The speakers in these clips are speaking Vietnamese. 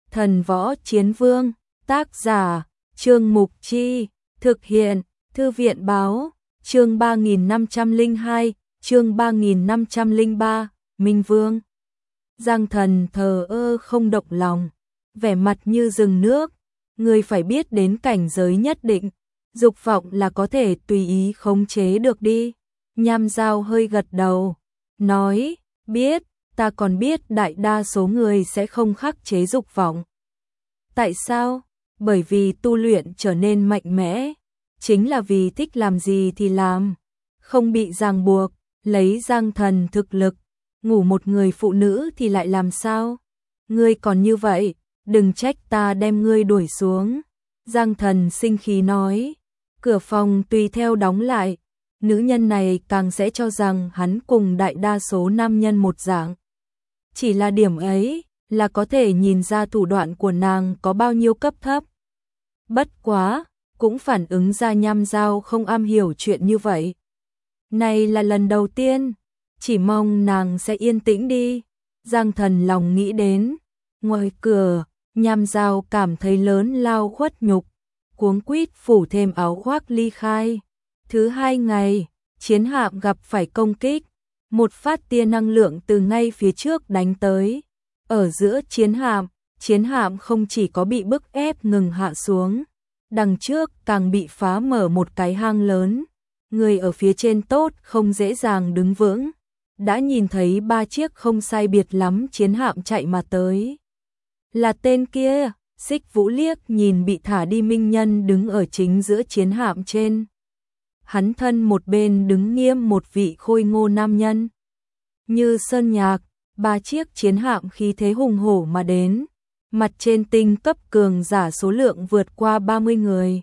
Thần Võ Chiến Vương, tác giả, Trương Mục Chi, thực hiện, Thư viện báo, chương 3502, chương 3503, Minh Vương. Giang Thần thờ ơ không động lòng, vẻ mặt như rừng nước, người phải biết đến cảnh giới nhất định, dục vọng là có thể tùy ý khống chế được đi. Nham Giao hơi gật đầu, nói, biết, ta còn biết đại đa số người sẽ không khắc chế dục vọng. Tại sao? Bởi vì tu luyện trở nên mạnh mẽ, chính là vì thích làm gì thì làm, không bị ràng buộc. Lấy Giang Thần thực lực, ngủ một người phụ nữ thì lại làm sao? Ngươi còn như vậy, đừng trách ta đem ngươi đuổi xuống. Giang Thần sinh khí nói, cửa phòng tùy theo đóng lại, nữ nhân này càng sẽ cho rằng hắn cùng đại đa số nam nhân một dạng. Chỉ là điểm ấy là có thể nhìn ra thủ đoạn của nàng có bao nhiêu cấp thấp. Bất quá, cũng phản ứng ra Nham Giao không am hiểu chuyện như vậy. Này là lần đầu tiên, chỉ mong nàng sẽ yên tĩnh đi. Giang Thần lòng nghĩ đến. Ngoài cửa, Nham Giao cảm thấy lớn lao khuất nhục, cuống quýt phủ thêm áo khoác ly khai. Thứ hai ngày, chiến hạm gặp phải công kích, một phát tia năng lượng từ ngay phía trước đánh tới. Ở giữa chiến hạm không chỉ có bị bức ép ngừng hạ xuống, đằng trước càng bị phá mở một cái hang lớn. Người ở phía trên tốt không dễ dàng đứng vững, đã nhìn thấy 3 chiếc không sai biệt lắm chiến hạm chạy mà tới. Là tên kia. Xích Vũ liếc nhìn bị thả đi Minh Nhân đứng ở chính giữa chiến hạm trên. Hắn thân một bên đứng nghiêm một vị khôi ngô nam nhân. Như sơn nhạc, 3 chiếc chiến hạm khí thế hùng hổ mà đến. Mặt trên tinh cấp cường giả số lượng vượt qua 30 người.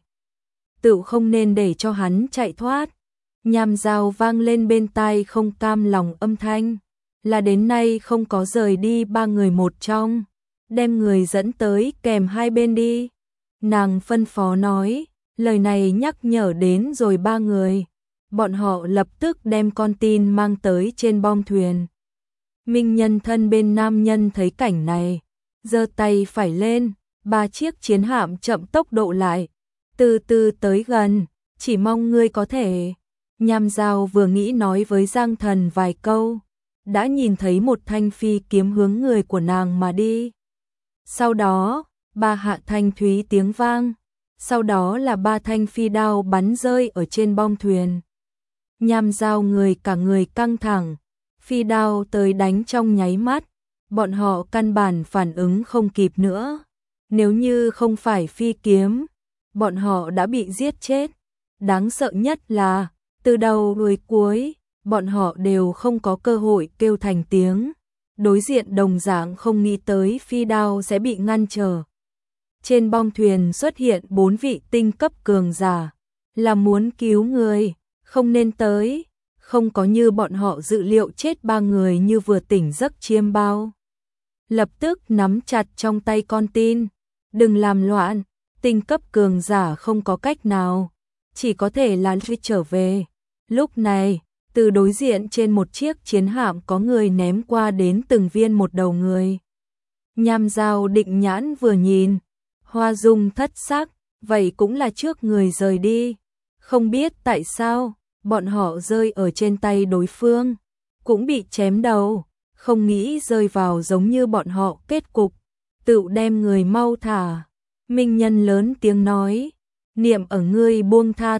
Tự không nên để cho hắn chạy thoát. Nham Giao vang lên bên tai không cam lòng âm thanh. Là đến nay không có rời đi 3 người một trong. Đem người dẫn tới kèm hai bên đi. Nàng phân phó nói, lời này nhắc nhở đến rồi 3 người. Bọn họ lập tức đem con tin mang tới trên bong thuyền. Minh Nhân thân bên nam nhân thấy cảnh này, giơ tay phải lên, 3 chiếc chiến hạm chậm tốc độ lại, từ từ tới gần, chỉ mong ngươi có thể. Nham Giao vừa nghĩ nói với Giang Thần vài câu, đã nhìn thấy một thanh phi kiếm hướng người của nàng mà đi. Sau đó, 3 hạ thanh thúy tiếng vang, sau đó là 3 thanh phi đao bắn rơi ở trên bong thuyền. Nham Giao cả người căng thẳng, phi đao tới đánh trong nháy mắt, bọn họ căn bản phản ứng không kịp nữa. Nếu như không phải phi kiếm, bọn họ đã bị giết chết. Đáng sợ nhất là, từ đầu đuôi cuối, bọn họ đều không có cơ hội kêu thành tiếng. Đối diện đồng dạng không nghĩ tới phi đao sẽ bị ngăn trở. Trên bong thuyền xuất hiện 4 vị tinh cấp cường giả, là muốn cứu người, không nên tới, không có như bọn họ dự liệu chết 3 người như vừa tỉnh giấc chiêm bao. Lập tức nắm chặt trong tay con tin, đừng làm loạn, tinh cấp cường giả không có cách nào, chỉ có thể là trở về. Lúc này, từ đối diện trên một chiếc chiến hạm có người ném qua đến từng viên một đầu người. Nham Giao định nhãn vừa nhìn, hoa dung thất sắc, vậy cũng là trước người rời đi. Không biết tại sao, bọn họ rơi ở trên tay đối phương, cũng bị chém đầu, không nghĩ rơi vào giống như bọn họ kết cục, tự đem người mau thả. Minh Nhân lớn tiếng nói, niệm ở ngươi buông tha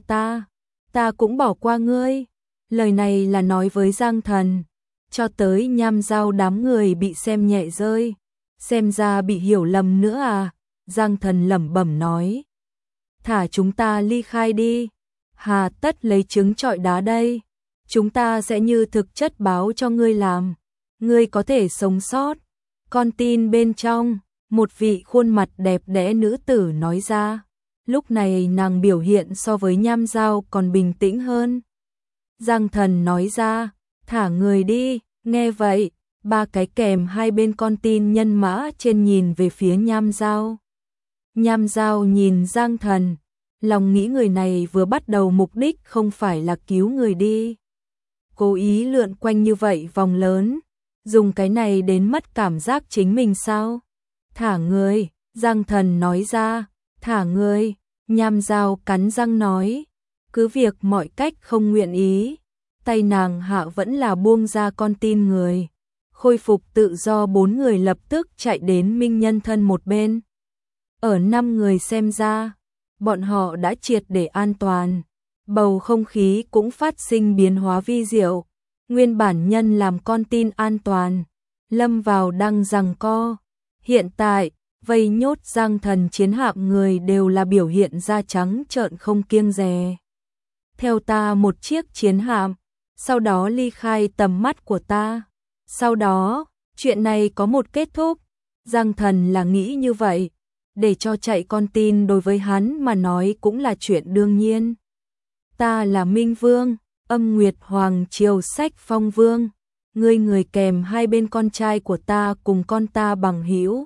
ta cũng bỏ qua ngươi. Lời này là nói với Giang Thần, cho tới Nham Giao đám người bị xem nhẹ rơi, xem ra bị hiểu lầm nữa à. Giang Thần lẩm bẩm nói, thả chúng ta ly khai đi, hà tất lấy trứng trọi đá đây, chúng ta sẽ như thực chất báo cho ngươi làm, ngươi có thể sống sót. Con tin bên trong, một vị khuôn mặt đẹp đẽ nữ tử nói ra, lúc này nàng biểu hiện so với Nham Giao còn bình tĩnh hơn. Giang Thần nói ra, thả người đi. Nghe vậy, 3 cái kèm hai bên con tin nhân mã trên nhìn về phía Nham Giao. Nham Giao nhìn Giang Thần, lòng nghĩ người này vừa bắt đầu mục đích không phải là cứu người đi. Cố ý lượn quanh như vậy vòng lớn, dùng cái này đến mất cảm giác chính mình sao? Thả người, Giang Thần nói ra, thả ngươi. Nham Giao cắn răng nói, cứ việc mọi cách không nguyện ý, tay nàng hạ vẫn là buông ra con tin người. Khôi phục tự do 4 người lập tức chạy đến Minh Nhân Thân một bên. Ở 5 người xem ra, bọn họ đã triệt để an toàn. Bầu không khí cũng phát sinh biến hóa vi diệu. Nguyên bản nhân làm con tin an toàn, lâm vào đang giằng co. Hiện tại, vây nhốt Giang Thần chiến hạm người đều là biểu hiện ra trắng trợn không kiêng dè. Theo ta một chiếc chiến hạm, sau đó ly khai tầm mắt của ta. Sau đó, chuyện này có một kết thúc. Giang Thần là nghĩ như vậy, để cho chạy con tin đối với hắn mà nói cũng là chuyện đương nhiên. Ta là Minh Vương, Âm Nguyệt Hoàng Triều Sách Phong Vương, ngươi người kèm hai bên con trai của ta cùng con ta bằng hữu.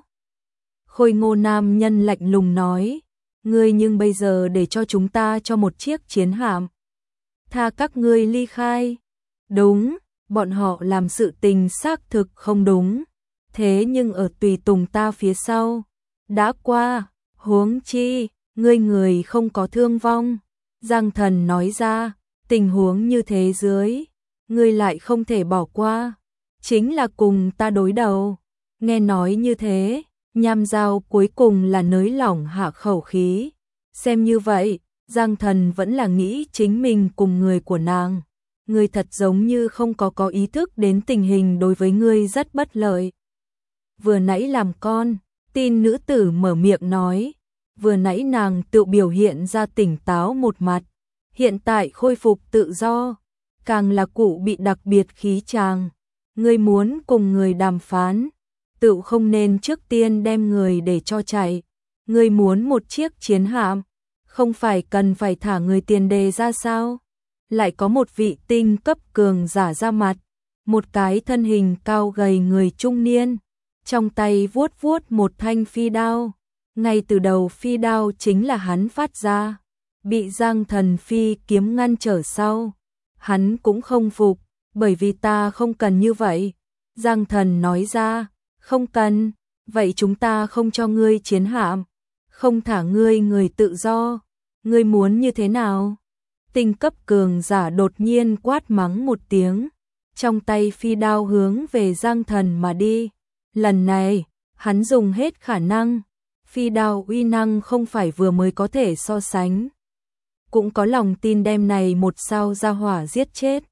Khôi ngô nam nhân lạnh lùng nói, ngươi nhưng bây giờ để cho chúng ta cho một chiếc chiến hạm. Tha các ngươi ly khai. Đúng, bọn họ làm sự tình xác thực không đúng. Thế nhưng ở tùy tùng ta phía sau, đã qua, huống chi, ngươi người không có thương vong. Giang Thần nói ra, tình huống như thế dưới, ngươi lại không thể bỏ qua, chính là cùng ta đối đầu. Nghe nói như thế, Nham Giao cuối cùng là nới lỏng hạ khẩu khí. Xem như vậy, Giang Thần vẫn là nghĩ chính mình cùng người của nàng. Ngươi thật giống như không có ý thức đến tình hình đối với ngươi rất bất lợi. Vừa nãy làm con, tin nữ tử mở miệng nói, vừa nãy nàng tự biểu hiện ra tỉnh táo một mặt, hiện tại khôi phục tự do, càng là cụ bị đặc biệt khí chàng. Ngươi muốn cùng người đàm phán, tự không nên trước tiên đem người để cho chạy. Ngươi muốn một chiếc chiến hạm, không phải cần phải thả người tiền đề ra sao? Lại có một vị tinh cấp cường giả ra mặt, một cái thân hình cao gầy người trung niên, trong tay vuốt vuốt một thanh phi đao. Ngay từ đầu phi đao chính là hắn phát ra, bị Giang Thần phi kiếm ngăn trở sau. Hắn cũng không phục, bởi vì ta không cần như vậy. Giang Thần nói ra, không cần, vậy chúng ta không cho ngươi chiến hạm, không thả ngươi người tự do. Ngươi muốn như thế nào? Tinh cấp cường giả đột nhiên quát mắng một tiếng, trong tay phi đao hướng về Giang Thần mà đi. Lần này, hắn dùng hết khả năng, phi đao uy năng không phải vừa mới có thể so sánh. Cũng có lòng tin đem này một sao ra hỏa giết chết.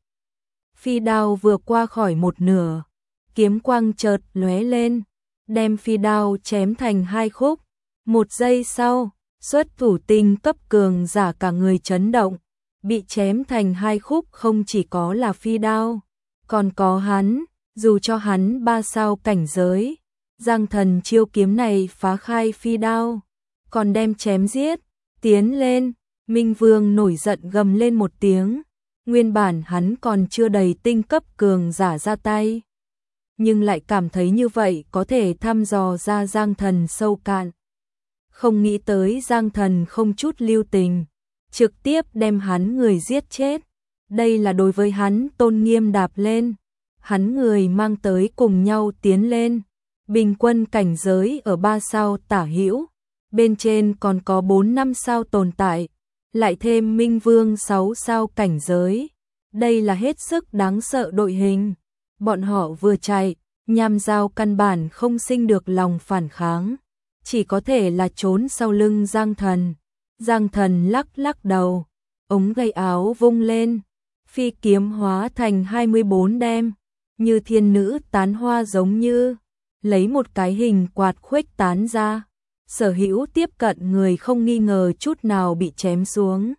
Phi đao vừa qua khỏi một nửa, kiếm quang chợt lóe lên, đem phi đao chém thành 2 khúc. Một giây sau, xuất thủ tinh cấp cường giả cả người chấn động, bị chém thành 2 khúc không chỉ có là phi đao, còn có hắn, dù cho hắn 3 sao cảnh giới. Giang Thần chiêu kiếm này phá khai phi đao, còn đem chém giết, tiến lên. Minh Vương nổi giận gầm lên một tiếng, nguyên bản hắn còn chưa đầy tinh cấp cường giả ra tay, nhưng lại cảm thấy như vậy có thể thăm dò ra Giang Thần sâu cạn. Không nghĩ tới Giang Thần không chút lưu tình, trực tiếp đem hắn người giết chết. Đây là đối với hắn tôn nghiêm đạp lên, hắn người mang tới cùng nhau tiến lên. Bình quân cảnh giới ở 3 sao tả hữu, bên trên còn có 4-5 sao tồn tại, lại thêm Minh Vương 6 sao cảnh giới. Đây là hết sức đáng sợ đội hình. Bọn họ vừa chạy, Nham Giao căn bản không sinh được lòng phản kháng, chỉ có thể là trốn sau lưng Giang Thần. Giang Thần lắc lắc đầu, ống tay áo vung lên, phi kiếm hóa thành 24 đem, như thiên nữ tán hoa giống như, lấy một cái hình quạt khuếch tán ra. Sở hữu tiếp cận người không nghi ngờ chút nào bị chém xuống.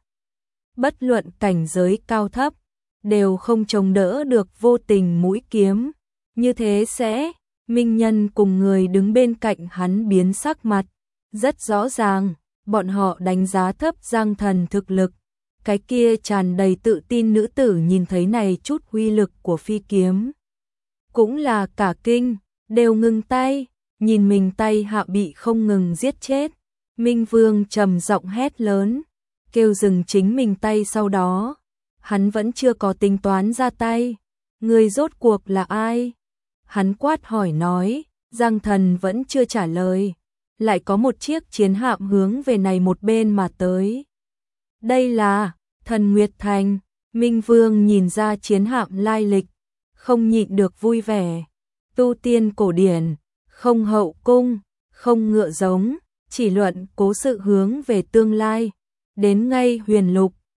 Bất luận cảnh giới cao thấp, đều không chống đỡ được vô tình mũi kiếm. Như thế sẽ, Minh Nhân cùng người đứng bên cạnh hắn biến sắc mặt. Rất rõ ràng, bọn họ đánh giá thấp Giang Thần thực lực. Cái kia tràn đầy tự tin nữ tử nhìn thấy này chút uy lực của phi kiếm, cũng là cả kinh, đều ngừng tay, nhìn mình tay hạ bị không ngừng giết chết. Minh Vương trầm giọng hét lớn, kêu dừng chính mình tay. Sau đó, hắn vẫn chưa có tính toán ra tay. Người rốt cuộc là ai? Hắn quát hỏi nói. Giang Thần vẫn chưa trả lời, lại có một chiếc chiến hạm hướng về này một bên mà tới. Đây là Thần Nguyệt Thành. Minh Vương nhìn ra chiến hạm lai lịch, không nhịn được vui vẻ. Tu tiên cổ điển, không hậu cung, không ngựa giống, chỉ luận cố sự hướng về tương lai. Đến ngay Huyền Lục,